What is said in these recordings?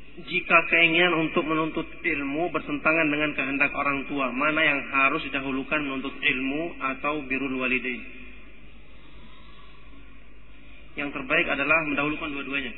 jika keinginan untuk menuntut ilmu bertentangan dengan kehendak orang tua, mana yang harus didahulukan, menuntut ilmu atau birrul walidain? Yang terbaik adalah mendahulukan dua-duanya.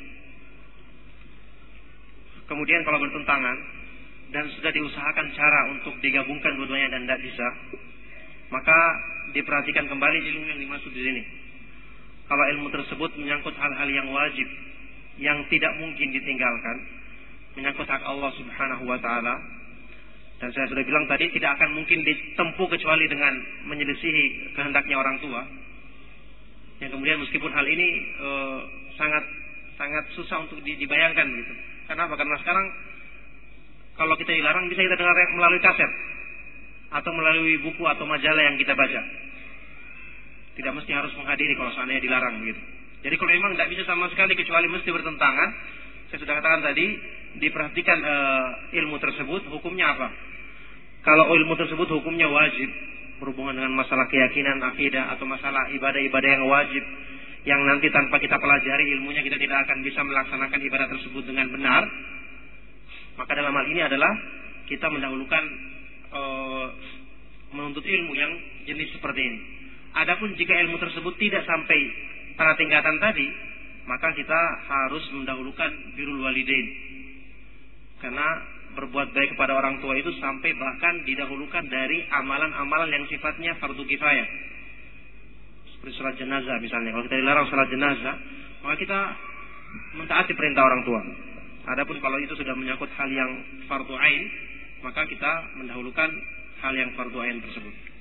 Kemudian kalau bertentangan dan sudah diusahakan cara untuk digabungkan dua-duanya dan tidak bisa, maka diperhatikan kembali ilmu yang dimaksud di sini. Kalau ilmu tersebut menyangkut hal-hal yang wajib, yang tidak mungkin ditinggalkan, menyangkut hak Allah Subhanahu wa taala, dan saya sudah bilang tadi tidak akan mungkin ditempuh kecuali dengan menyelisihi kehendaknya orang tua. Yang kemudian meskipun hal ini sangat susah untuk dibayangkan gitu. Kenapa? Karena sekarang kalau kita dilarang bisa kita dengar melalui kaset atau melalui buku atau majalah yang kita baca. Tidak mesti harus menghadiri kalau seandainya dilarang begitu. Jadi kalau memang tidak bisa sama sekali kecuali mesti bertentangan, saya sudah katakan tadi, diperhatikan ilmu tersebut hukumnya apa. Kalau ilmu tersebut hukumnya wajib, berhubungan dengan masalah keyakinan, akidah, atau masalah ibadah-ibadah yang wajib, yang nanti tanpa kita pelajari ilmunya kita tidak akan bisa melaksanakan ibadah tersebut dengan benar, maka dalam hal ini adalah kita mendahulukan menuntut ilmu yang jenis seperti ini. Adapun jika ilmu tersebut tidak sampai pada tingkatan tadi, maka kita harus mendahulukan birrul walidain. Karena berbuat baik kepada orang tua itu sampai bahkan didahulukan dari amalan-amalan yang sifatnya fardu kifayah. Seperti salat jenazah misalnya. Kalau kita dilarang salat jenazah, maka kita mentaati perintah orang tua. Adapun kalau itu sudah menyangkut hal yang fardu ain, maka kita mendahulukan hal yang fardu ain tersebut.